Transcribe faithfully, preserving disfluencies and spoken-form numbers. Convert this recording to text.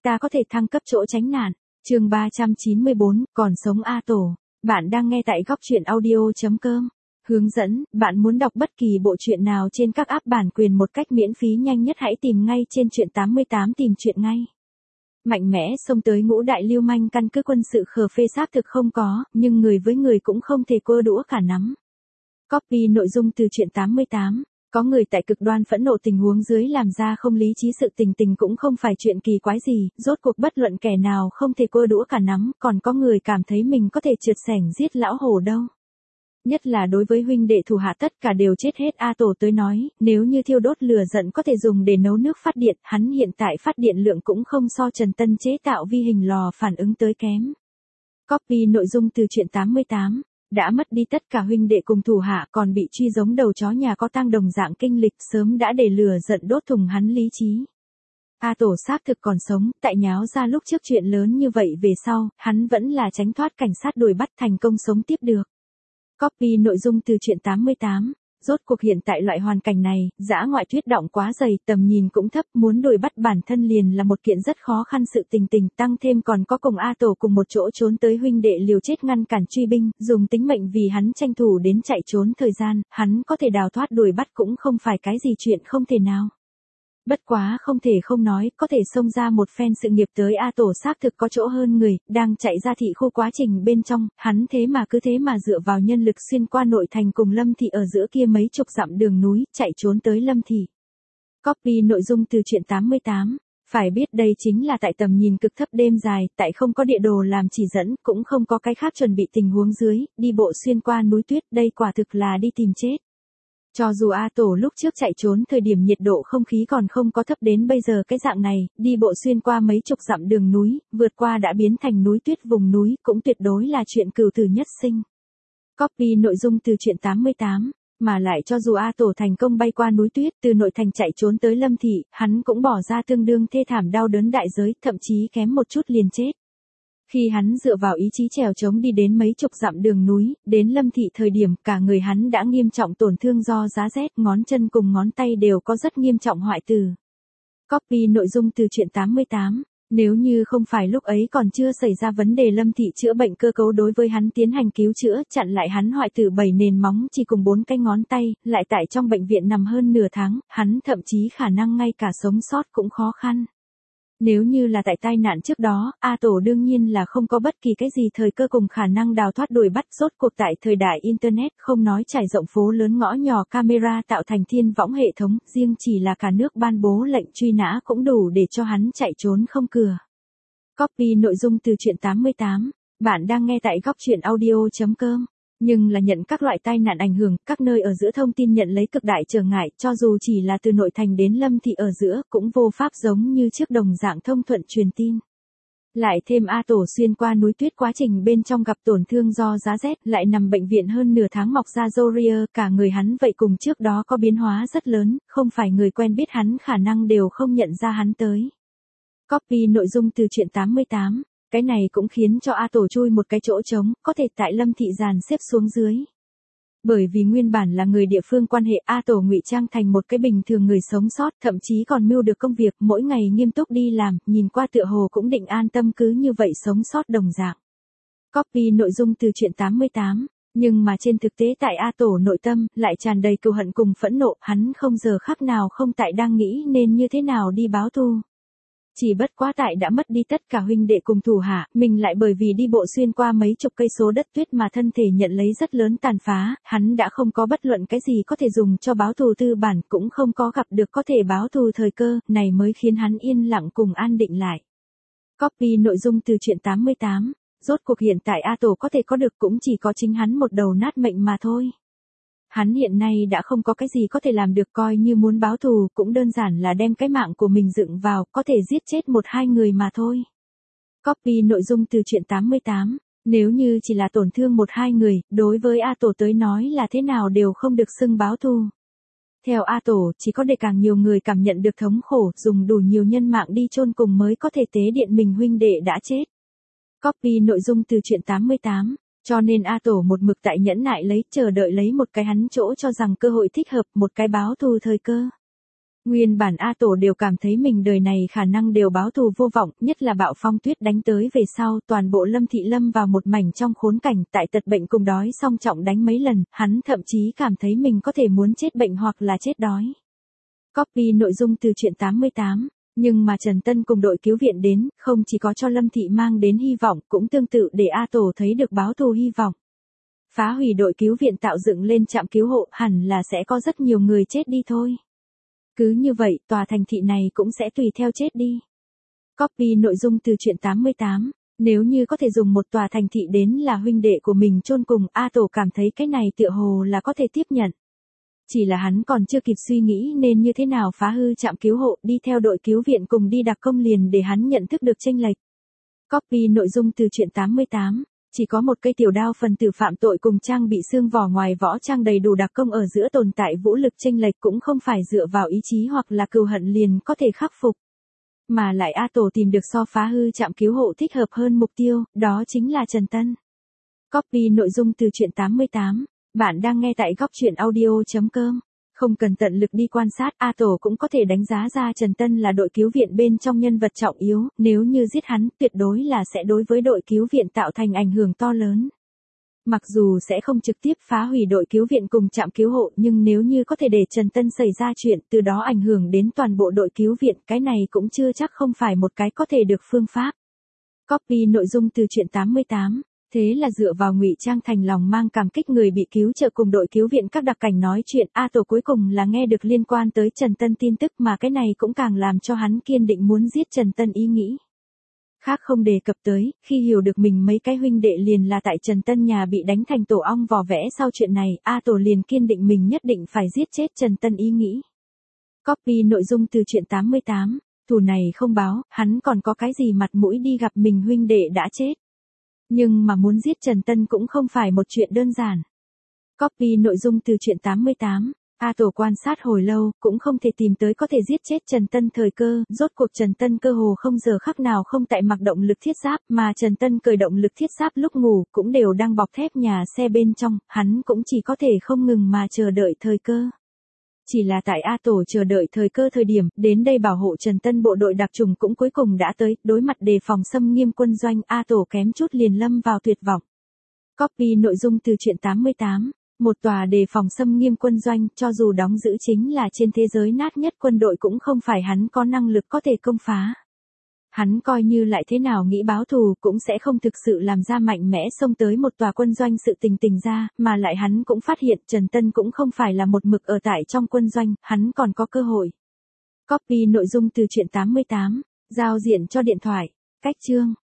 ta có thể thăng cấp chỗ tránh nạn. Chương ba trăm chín mươi bốn, còn sống A Tổ. Bạn đang nghe tại góc truyện audio chấm com. Hướng dẫn, bạn muốn đọc bất kỳ bộ truyện nào trên các app bản quyền một cách miễn phí nhanh nhất hãy tìm ngay trên truyện tám mươi tám tìm truyện ngay. Mạnh mẽ xông tới ngũ đại lưu manh căn cứ quân sự khờ phê xác thực không có, nhưng người với người cũng không thể cua đũa cả nắm. Copy nội dung từ truyện tám mươi tám. Có người tại cực đoan phẫn nộ tình huống dưới làm ra không lý trí sự tình tình cũng không phải chuyện kỳ quái gì, rốt cuộc bất luận kẻ nào không thể cua đũa cả nắm, còn có người cảm thấy mình có thể trượt sẻng giết lão hổ đâu. Nhất là đối với huynh đệ thủ hạ tất cả đều chết hết. A Tổ tới nói, nếu như thiêu đốt lửa giận có thể dùng để nấu nước phát điện, hắn hiện tại phát điện lượng cũng không so Trần Tân chế tạo vi hình lò phản ứng tới kém. Copy nội dung từ truyện tám mươi tám. Đã mất đi tất cả huynh đệ cùng thủ hạ còn bị truy giống đầu chó nhà có tang đồng dạng kinh lịch sớm đã để lửa giận đốt thùng hắn lý trí. A Tổ xác thực còn sống, tại nháo ra lúc trước chuyện lớn như vậy về sau, hắn vẫn là tránh thoát cảnh sát đuổi bắt thành công sống tiếp được. Copy nội dung từ truyện tám mươi tám. Rốt cuộc hiện tại loại hoàn cảnh này, dã ngoại tuyết động quá dày, tầm nhìn cũng thấp, muốn đuổi bắt bản thân liền là một kiện rất khó khăn sự tình tình, tăng thêm còn có cùng A Tổ cùng một chỗ trốn tới huynh đệ liều chết ngăn cản truy binh, dùng tính mệnh vì hắn tranh thủ đến chạy trốn thời gian, hắn có thể đào thoát đuổi bắt cũng không phải cái gì chuyện không thể nào. Bất quá không thể không nói, có thể xông ra một phen sự nghiệp tới A Tổ xác thực có chỗ hơn người, đang chạy ra thị khu quá trình bên trong, hắn thế mà cứ thế mà dựa vào nhân lực xuyên qua nội thành cùng Lâm Thị ở giữa kia mấy chục dặm đường núi, chạy trốn tới Lâm Thị. Copy nội dung từ truyện tám mươi tám. Phải biết đây chính là tại tầm nhìn cực thấp đêm dài, tại không có địa đồ làm chỉ dẫn, cũng không có cái khác chuẩn bị tình huống dưới, đi bộ xuyên qua núi tuyết, đây quả thực là đi tìm chết. Cho dù A Tổ lúc trước chạy trốn thời điểm nhiệt độ không khí còn không có thấp đến bây giờ cái dạng này, đi bộ xuyên qua mấy chục dặm đường núi, vượt qua đã biến thành núi tuyết vùng núi, cũng tuyệt đối là chuyện cừu tử nhất sinh. Copy nội dung từ truyện tám mươi tám, mà lại cho dù A Tổ thành công bay qua núi tuyết, từ nội thành chạy trốn tới Lâm Thị, hắn cũng bỏ ra tương đương thê thảm đau đớn đại giới, thậm chí kém một chút liền chết. Khi hắn dựa vào ý chí trèo trống đi đến mấy chục dặm đường núi, đến Lâm Thị thời điểm cả người hắn đã nghiêm trọng tổn thương do giá rét, ngón chân cùng ngón tay đều có rất nghiêm trọng hoại tử. Copy nội dung từ truyện tám mươi tám. Nếu như không phải lúc ấy còn chưa xảy ra vấn đề Lâm Thị chữa bệnh cơ cấu đối với hắn tiến hành cứu chữa, chặn lại hắn hoại tử bảy nền móng chỉ cùng bốn cái ngón tay, lại tại trong bệnh viện nằm hơn nửa tháng, hắn thậm chí khả năng ngay cả sống sót cũng khó khăn. Nếu như là tại tai nạn trước đó, A Tổ đương nhiên là không có bất kỳ cái gì thời cơ cùng khả năng đào thoát đuổi bắt, rốt cuộc tại thời đại Internet không nói trải rộng phố lớn ngõ nhỏ camera tạo thành thiên võng hệ thống, riêng chỉ là cả nước ban bố lệnh truy nã cũng đủ để cho hắn chạy trốn không cửa. Copy nội dung từ truyện tám mươi tám. Bạn đang nghe tại góc truyện audio chấm com. Nhưng là nhận các loại tai nạn ảnh hưởng, các nơi ở giữa thông tin nhận lấy cực đại trở ngại, cho dù chỉ là từ nội thành đến Lâm Thị ở giữa, cũng vô pháp giống như trước đồng dạng thông thuận truyền tin. Lại thêm A Tổ xuyên qua núi tuyết quá trình bên trong gặp tổn thương do giá rét, lại nằm bệnh viện hơn nửa tháng mọc ra râu ria, cả người hắn vậy cùng trước đó có biến hóa rất lớn, không phải người quen biết hắn khả năng đều không nhận ra hắn tới. Copy nội dung từ truyện tám mươi tám. Cái này cũng khiến cho A Tổ chui một cái chỗ trống, có thể tại Lâm Thị dàn xếp xuống dưới. Bởi vì nguyên bản là người địa phương quan hệ, A Tổ ngụy trang thành một cái bình thường người sống sót, thậm chí còn mưu được công việc, mỗi ngày nghiêm túc đi làm, nhìn qua tựa hồ cũng định an tâm cứ như vậy sống sót đồng dạng. Copy nội dung từ truyện tám mươi tám. Nhưng mà trên thực tế tại A Tổ nội tâm, lại tràn đầy cừu hận cùng phẫn nộ, hắn không giờ khắc nào không tại đang nghĩ nên như thế nào đi báo thù. Chỉ bất quá tại đã mất đi tất cả huynh đệ cùng thủ hạ, mình lại bởi vì đi bộ xuyên qua mấy chục cây số đất tuyết mà thân thể nhận lấy rất lớn tàn phá, hắn đã không có bất luận cái gì có thể dùng cho báo thù tư bản, cũng không có gặp được có thể báo thù thời cơ, này mới khiến hắn yên lặng cùng an định lại. Copy nội dung từ truyện tám mươi tám. Rốt cuộc hiện tại A Tổ có thể có được cũng chỉ có chính hắn một đầu nát mệnh mà thôi. Hắn hiện nay đã không có cái gì có thể làm được, coi như muốn báo thù cũng đơn giản là đem cái mạng của mình dựng vào, có thể giết chết một hai người mà thôi. Copy nội dung từ truyện tám mươi tám. Nếu như chỉ là tổn thương một hai người, đối với A Tổ tới nói là thế nào đều không được xưng báo thù. Theo A Tổ, chỉ có để càng nhiều người cảm nhận được thống khổ, dùng đủ nhiều nhân mạng đi chôn cùng mới có thể tế điện mình huynh đệ đã chết. Copy nội dung từ truyện tám mươi tám. Cho nên A Tổ một mực tại nhẫn nại lấy, chờ đợi lấy một cái hắn chỗ cho rằng cơ hội thích hợp, một cái báo thù thời cơ. Nguyên bản A Tổ đều cảm thấy mình đời này khả năng đều báo thù vô vọng, nhất là bạo phong tuyết đánh tới về sau, toàn bộ Lâm Thị lâm vào một mảnh trong khốn cảnh, tại tật bệnh cùng đói song trọng đánh mấy lần, hắn thậm chí cảm thấy mình có thể muốn chết bệnh hoặc là chết đói. Copy nội dung từ truyện tám mươi tám. Nhưng mà Trần Tân cùng đội cứu viện đến, không chỉ có cho Lâm Thị mang đến hy vọng, cũng tương tự để A Tổ thấy được báo thù hy vọng. Phá hủy đội cứu viện tạo dựng lên trạm cứu hộ, hẳn là sẽ có rất nhiều người chết đi thôi. Cứ như vậy, tòa thành thị này cũng sẽ tùy theo chết đi. Copy nội dung từ truyện tám mươi tám. Nếu như có thể dùng một tòa thành thị đến là huynh đệ của mình chôn cùng, A Tổ cảm thấy cái này tựa hồ là có thể tiếp nhận. Chỉ là hắn còn chưa kịp suy nghĩ nên như thế nào phá hư trạm cứu hộ, đi theo đội cứu viện cùng đi đặc công liền để hắn nhận thức được chênh lệch. Copy nội dung từ truyện tám mươi tám. Chỉ có một cây tiểu đao phần tử phạm tội cùng trang bị xương vỏ ngoài võ trang đầy đủ đặc công ở giữa tồn tại vũ lực chênh lệch cũng không phải dựa vào ý chí hoặc là cừu hận liền có thể khắc phục. Mà lại A Tổ tìm được so phá hư trạm cứu hộ thích hợp hơn mục tiêu, đó chính là Trần Tân. Copy nội dung từ truyện tám mươi tám. Bạn đang nghe tại góc truyện audio chấm com. Không cần tận lực đi quan sát, A Tổ cũng có thể đánh giá ra Trần Tân là đội cứu viện bên trong nhân vật trọng yếu, nếu như giết hắn, tuyệt đối là sẽ đối với đội cứu viện tạo thành ảnh hưởng to lớn. Mặc dù sẽ không trực tiếp phá hủy đội cứu viện cùng trạm cứu hộ, nhưng nếu như có thể để Trần Tân xảy ra chuyện, từ đó ảnh hưởng đến toàn bộ đội cứu viện, cái này cũng chưa chắc không phải một cái có thể được phương pháp. Copy nội dung từ truyện tám mươi tám. Thế là dựa vào ngụy trang thành lòng mang cảm kích người bị cứu trợ cùng đội cứu viện các đặc cảnh nói chuyện, A Tổ cuối cùng là nghe được liên quan tới Trần Tân tin tức mà cái này cũng càng làm cho hắn kiên định muốn giết Trần Tân ý nghĩ. Khác không đề cập tới, khi hiểu được mình mấy cái huynh đệ liền là tại Trần Tân nhà bị đánh thành tổ ong vò vẽ sau chuyện này, A Tổ liền kiên định mình nhất định phải giết chết Trần Tân ý nghĩ. Copy nội dung từ truyện tám mươi tám. Thù này không báo, hắn còn có cái gì mặt mũi đi gặp mình huynh đệ đã chết. Nhưng mà muốn giết Trần Tân cũng không phải một chuyện đơn giản. Copy nội dung từ truyện tám mươi tám. A Tổ quan sát hồi lâu, cũng không thể tìm tới có thể giết chết Trần Tân thời cơ, rốt cuộc Trần Tân cơ hồ không giờ khắc nào không tại mặc động lực thiết giáp, mà Trần Tân cởi động lực thiết giáp lúc ngủ, cũng đều đang bọc thép nhà xe bên trong, hắn cũng chỉ có thể không ngừng mà chờ đợi thời cơ. Chỉ là tại A Tổ chờ đợi thời cơ thời điểm, đến đây bảo hộ Trần Tân bộ đội đặc trùng cũng cuối cùng đã tới, đối mặt đề phòng xâm nghiêm quân doanh, A Tổ kém chút liền lâm vào tuyệt vọng. Copy nội dung từ truyện tám mươi tám. Một tòa đề phòng xâm nghiêm quân doanh, cho dù đóng giữ chính là trên thế giới nát nhất quân đội cũng không phải hắn có năng lực có thể công phá. Hắn coi như lại thế nào nghĩ báo thù cũng sẽ không thực sự làm ra mạnh mẽ xông tới một tòa quân doanh sự tình tình ra, mà lại hắn cũng phát hiện Trần Tân cũng không phải là một mực ở tại trong quân doanh, hắn còn có cơ hội. Copy nội dung từ truyện tám mươi tám. Giao diện cho điện thoại. Cách chương.